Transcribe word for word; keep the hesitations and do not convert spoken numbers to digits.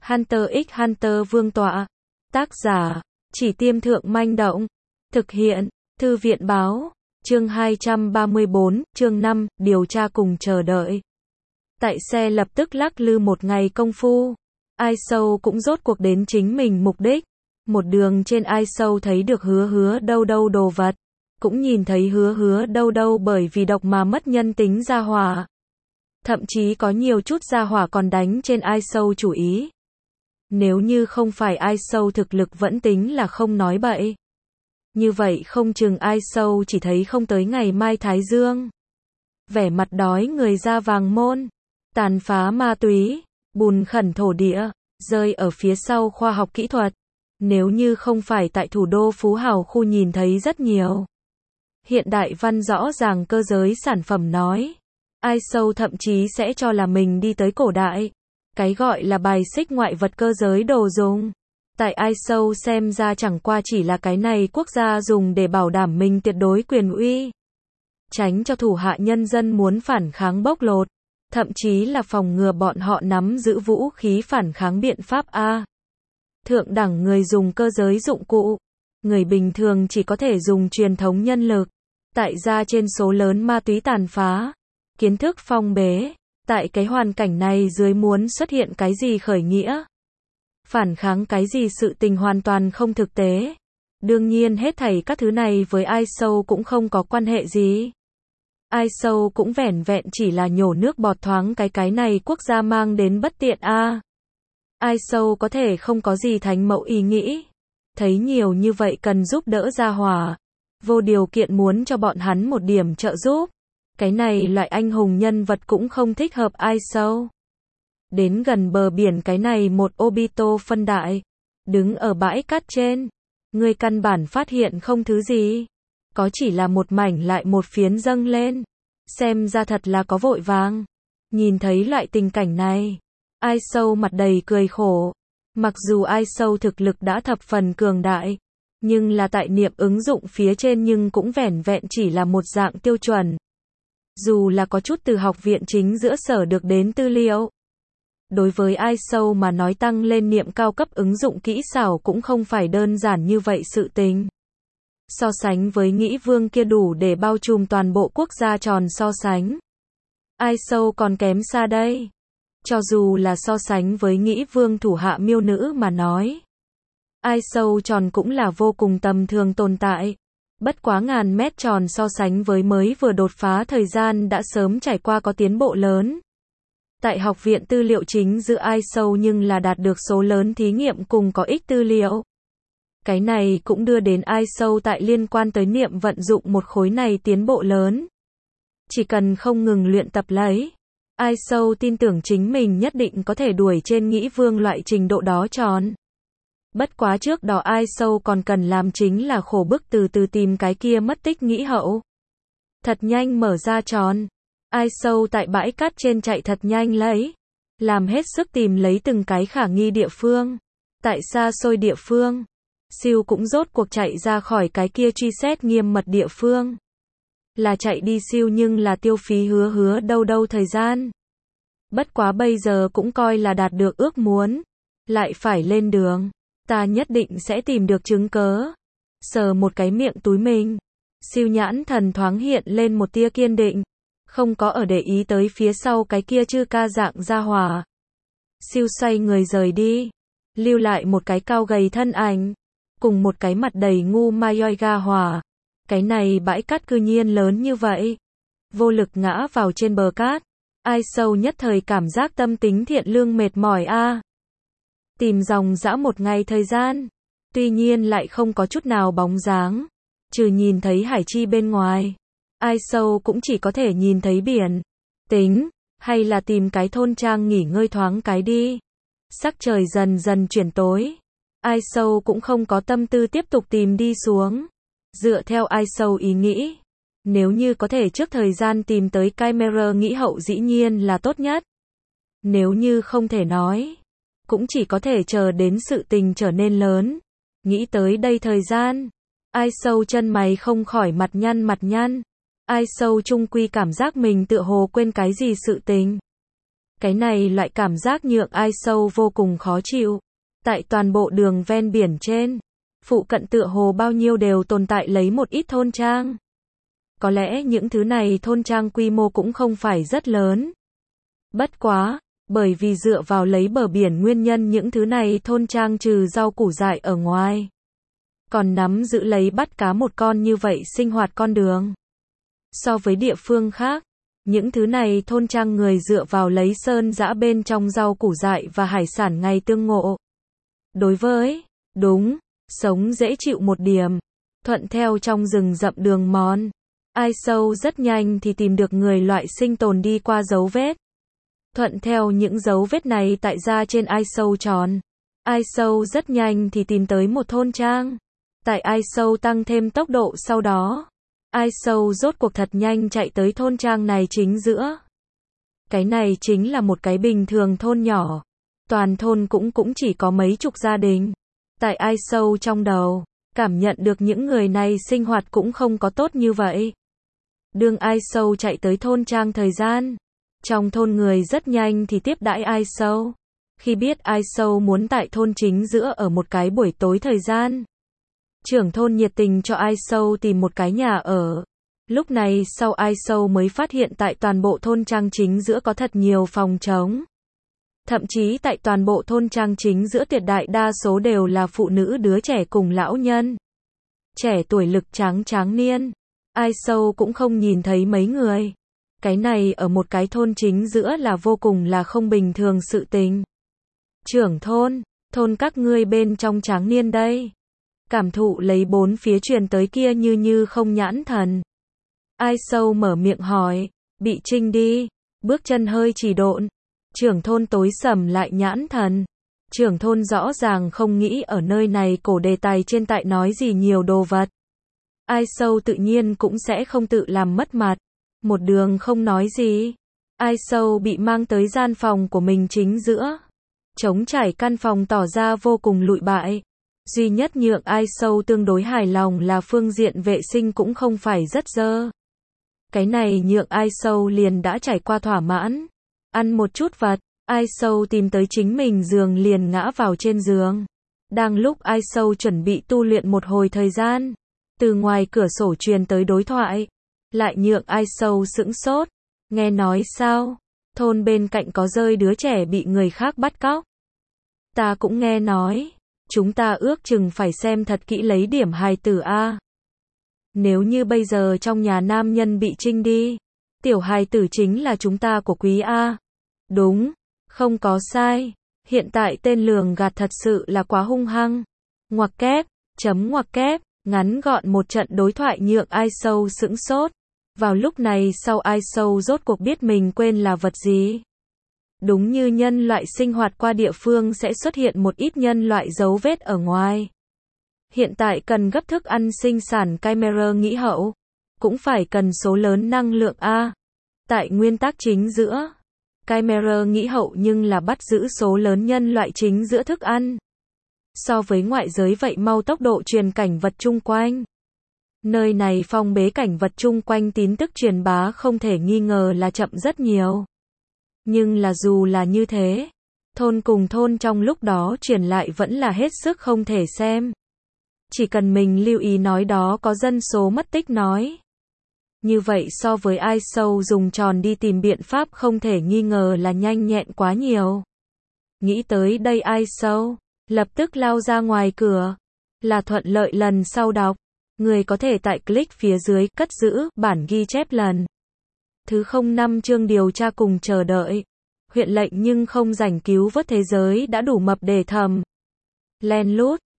Hunter x Hunter Vương tọa. Tác giả, Chỉ Tiêm Thượng Manh Động. Thực hiện, Thư viện Báo. Chương hai trăm ba mươi bốn, chương năm, điều tra cùng chờ đợi. Tại xe lập tức lắc lư một ngày công phu. Ai Sâu cũng rốt cuộc đến chính mình mục đích. Một đường trên Ai Sâu thấy được hứa hứa đâu đâu đồ vật. Cũng nhìn thấy hứa hứa đâu đâu bởi vì độc mà mất nhân tính gia hỏa. Thậm chí có nhiều chút gia hỏa còn đánh trên Ai Sâu chủ ý. Nếu như không phải Ai Sâu thực lực vẫn tính là không nói bậy. Như vậy không chừng Ai Sâu chỉ thấy không tới ngày mai Thái Dương. Vẻ mặt đói người ra vàng môn. Tàn phá ma túy, bùn khẩn thổ địa, rơi ở phía sau khoa học kỹ thuật. Nếu như không phải tại thủ đô Phú Hào khu nhìn thấy rất nhiều. Hiện đại văn rõ ràng cơ giới sản phẩm nói. Ai Sâu thậm chí sẽ cho là mình đi tới cổ đại. Cái gọi là bài xích ngoại vật cơ giới đồ dùng. Tại Ai Sâu xem ra chẳng qua chỉ là cái này quốc gia dùng để bảo đảm mình tuyệt đối quyền uy. Tránh cho thủ hạ nhân dân muốn phản kháng bóc lột. Thậm chí là phòng ngừa bọn họ nắm giữ vũ khí phản kháng biện pháp A. Thượng đẳng người dùng cơ giới dụng cụ. Người bình thường chỉ có thể dùng truyền thống nhân lực. Tại ra trên số lớn ma túy tàn phá. Kiến thức phong bế. Tại cái hoàn cảnh này dưới muốn xuất hiện cái gì khởi nghĩa. Phản kháng cái gì sự tình hoàn toàn không thực tế. Đương nhiên hết thảy các thứ này với Ai Sâu cũng không có quan hệ gì. Ai Sâu cũng vẻn vẹn chỉ là nhổ nước bọt thoáng cái cái này quốc gia mang đến bất tiện a. Ai Sâu có thể không có gì thánh mẫu ý nghĩ. Thấy nhiều như vậy cần giúp đỡ gia hỏa. Vô điều kiện muốn cho bọn hắn một điểm trợ giúp. Cái này loại anh hùng nhân vật cũng không thích hợp Ai Sâu. Đến gần bờ biển cái này một Obito phân đại. Đứng ở bãi cát trên. Người căn bản phát hiện không thứ gì. Có chỉ là một mảnh lại một phiến dâng lên. Xem ra thật là có vội vàng. Nhìn thấy loại tình cảnh này. Ai Sâu mặt đầy cười khổ. Mặc dù Ai Sâu thực lực đã thập phần cường đại. Nhưng là tại niệm ứng dụng phía trên nhưng cũng vẻn vẹn chỉ là một dạng tiêu chuẩn. Dù là có chút từ học viện chính giữa sở được đến tư liệu. Đối với Ai Sâu mà nói tăng lên niệm cao cấp ứng dụng kỹ xảo cũng không phải đơn giản như vậy sự tình. So sánh với Nghĩ Vương kia đủ để bao trùm toàn bộ quốc gia tròn so sánh. Ai Sâu còn kém xa đây. Cho dù là so sánh với Nghĩ Vương thủ hạ miêu nữ mà nói. Ai Sâu tròn cũng là vô cùng tầm thường tồn tại. Bất quá ngàn mét tròn so sánh với mới vừa đột phá thời gian đã sớm trải qua có tiến bộ lớn. Tại học viện tư liệu chính giữa Ai Sâu nhưng là đạt được số lớn thí nghiệm cùng có ích tư liệu. Cái này cũng đưa đến Ai Sâu tại liên quan tới niệm vận dụng một khối này tiến bộ lớn. Chỉ cần không ngừng luyện tập lấy. Ai Sâu tin tưởng chính mình nhất định có thể đuổi trên Nghĩ Vương loại trình độ đó tròn. Bất quá trước đó Ai Sâu còn cần làm chính là khổ bức từ từ tìm cái kia mất tích Nghĩ Hậu. Thật nhanh mở ra tròn. Ai Sâu tại bãi cát trên chạy thật nhanh lấy. Làm hết sức tìm lấy từng cái khả nghi địa phương. Tại xa xôi địa phương. Siêu cũng rốt cuộc chạy ra khỏi cái kia truy xét nghiêm mật địa phương. Là chạy đi siêu nhưng là tiêu phí hứa hứa đâu đâu thời gian. Bất quá bây giờ cũng coi là đạt được ước muốn. Lại phải lên đường. Ta nhất định sẽ tìm được chứng cớ. Sờ một cái miệng túi mình. Siêu nhãn thần thoáng hiện lên một tia kiên định. Không có ở để ý tới phía sau cái kia chư ca dạng gia hỏa. Siêu xoay người rời đi. Lưu lại một cái cao gầy thân ảnh. Cùng một cái mặt đầy ngu ma yoi ga hỏa. Cái này bãi cát cư nhiên lớn như vậy. Vô lực ngã vào trên bờ cát. Ai Sâu nhất thời cảm giác tâm tính thiện lương mệt mỏi a. Tìm dòng dã một ngày thời gian. Tuy nhiên lại không có chút nào bóng dáng. Trừ nhìn thấy hải chi bên ngoài. Ai Sâu cũng chỉ có thể nhìn thấy biển. Tính, hay là tìm cái thôn trang nghỉ ngơi thoáng cái đi. Sắc trời dần dần chuyển tối. Ai Sâu cũng không có tâm tư tiếp tục tìm đi xuống. Dựa theo Ai Sâu ý nghĩ. Nếu như có thể trước thời gian tìm tới camera Nghĩ Hậu dĩ nhiên là tốt nhất. Nếu như không thể nói. Cũng chỉ có thể chờ đến sự tình trở nên lớn. Nghĩ tới đây thời gian. Ai Sâu chân mày không khỏi mặt nhăn mặt nhăn. Ai Sâu chung quy cảm giác mình tựa hồ quên cái gì sự tình. Cái này loại cảm giác nhượng ai sâu vô cùng khó chịu. Tại toàn bộ đường ven biển trên, phụ cận tựa hồ bao nhiêu đều tồn tại lấy một ít thôn trang. Có lẽ những thứ này thôn trang quy mô cũng không phải rất lớn. Bất quá, bởi vì dựa vào lấy bờ biển nguyên nhân những thứ này thôn trang trừ rau củ dại ở ngoài, còn nắm giữ lấy bắt cá một con như vậy sinh hoạt con đường. So với địa phương khác, những thứ này thôn trang người dựa vào lấy sơn dã bên trong rau củ dại và hải sản ngày tương ngộ. Đối với, đúng, sống dễ chịu một điểm, thuận theo trong rừng rậm đường mòn, ai sâu rất nhanh thì tìm được người loại sinh tồn đi qua dấu vết. Thuận theo những dấu vết này tại ra trên ai sâu tròn, ai sâu rất nhanh thì tìm tới một thôn trang. Tại ai sâu tăng thêm tốc độ sau đó, ai sâu rốt cuộc thật nhanh chạy tới thôn trang này chính giữa. Cái này chính là một cái bình thường thôn nhỏ. Toàn thôn cũng cũng chỉ có mấy chục gia đình. Tại ai sâu trong đầu, cảm nhận được những người này sinh hoạt cũng không có tốt như vậy. Đương ai sâu chạy tới thôn trang thời gian, trong thôn người rất nhanh thì tiếp đãi ai sâu. Khi biết ai sâu muốn tại thôn chính giữa ở một cái buổi tối thời gian, trưởng thôn nhiệt tình cho ai sâu tìm một cái nhà ở. Lúc này sau ai sâu mới phát hiện tại toàn bộ thôn trang chính giữa có thật nhiều phòng trống. Thậm chí tại toàn bộ thôn trang chính giữa tuyệt đại đa số đều là phụ nữ đứa trẻ cùng lão nhân. Trẻ tuổi lực tráng tráng niên. Ai sâu cũng không nhìn thấy mấy người. Cái này ở một cái thôn chính giữa là vô cùng là không bình thường sự tình. Trưởng thôn, thôn các ngươi bên trong tráng niên đây. Cảm thụ lấy bốn phía truyền tới kia như như không nhãn thần. Ai sâu mở miệng hỏi, bị trinh đi, bước chân hơi chỉ độn. Trưởng thôn tối sầm lại nhãn thần. Trưởng thôn rõ ràng không nghĩ ở nơi này cổ đề tài trên tại nói gì nhiều đồ vật. Ai sâu tự nhiên cũng sẽ không tự làm mất mặt. Một đường không nói gì. Ai sâu bị mang tới gian phòng của mình chính giữa. Trống trải căn phòng tỏ ra vô cùng lụi bại. Duy nhất nhượng ai sâu tương đối hài lòng là phương diện vệ sinh cũng không phải rất dơ. Cái này nhượng ai sâu liền đã trải qua thỏa mãn. Ăn một chút vặt, ai sâu tìm tới chính mình giường liền ngã vào trên giường. Đang lúc ai sâu chuẩn bị tu luyện một hồi thời gian, từ ngoài cửa sổ truyền tới đối thoại, lại nhượng ai sâu sững sốt. Nghe nói sao? Thôn bên cạnh có rơi đứa trẻ bị người khác bắt cóc. Ta cũng nghe nói. Chúng ta ước chừng phải xem thật kỹ lấy điểm hài tử a. Nếu như bây giờ trong nhà nam nhân bị trinh đi, tiểu hài tử chính là chúng ta của quý a. Đúng, không có sai. Hiện tại tên lường gạt thật sự là quá hung hăng. Ngoặc kép, chấm ngoặc kép, ngắn gọn một trận đối thoại nhượng ai sâu sững sốt. Vào lúc này sau ai sâu rốt cuộc biết mình quên là vật gì. Đúng như nhân loại sinh hoạt qua địa phương sẽ xuất hiện một ít nhân loại dấu vết ở ngoài. Hiện tại cần gấp thức ăn sinh sản camera nghĩ hậu, cũng phải cần số lớn năng lượng A. Tại nguyên tắc chính giữa, camera nghĩ hậu nhưng là bắt giữ số lớn nhân loại chính giữa thức ăn. So với ngoại giới vậy mau tốc độ truyền cảnh vật chung quanh. Nơi này phong bế cảnh vật chung quanh tin tức truyền bá không thể nghi ngờ là chậm rất nhiều. Nhưng là dù là như thế, thôn cùng thôn trong lúc đó truyền lại vẫn là hết sức không thể xem. Chỉ cần mình lưu ý nói đó có dân số mất tích nói. Như vậy so với ai sâu dùng tròn đi tìm biện pháp không thể nghi ngờ là nhanh nhẹn quá nhiều. Nghĩ tới đây ai sâu, lập tức lao ra ngoài cửa. Là thuận lợi lần sau đọc. Người có thể tại click phía dưới cất giữ bản ghi chép lần thứ không năm chương điều tra cùng chờ đợi. Huyện lệnh nhưng không rảnh cứu vớt thế giới đã đủ mập để thầm. Len lút.